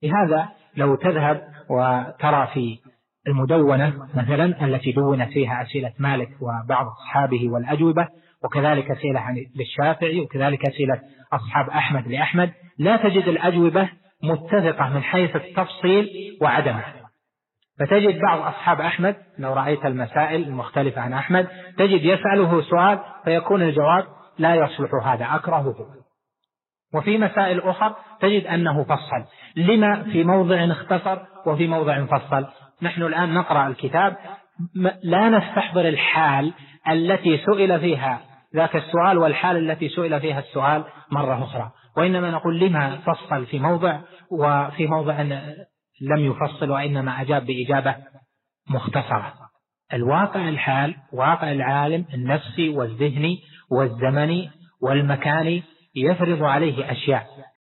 لهذا لو تذهب وترى في المدونة مثلا التي دونت فيها أسئلة مالك وبعض أصحابه والأجوبة، وكذلك أسئلة للشافعي، وكذلك أسئلة أصحاب أحمد لأحمد، لا تجد الأجوبة متفقة من حيث التفصيل وعدمه. فتجد بعض أصحاب أحمد لو رأيت المسائل المختلفة عن أحمد تجد يسأله سؤال فيكون الجواب لا يصلح هذا، أكرهه. وفي مسائل أخرى تجد أنه فصل، لما في موضع اختصر وفي موضع فصل. نحن الآن نقرأ الكتاب لا نستحضر الحال التي سئل فيها ذاك السؤال والحال التي سئل فيها السؤال مرة أخرى، وإنما نقول لما فصل في موضع وفي موضع لم يفصل وإنما أجاب بإجابة مختصرة. الواقع الحال واقع العالم النفسي والذهني والزمني والمكاني يفرض عليه أشياء،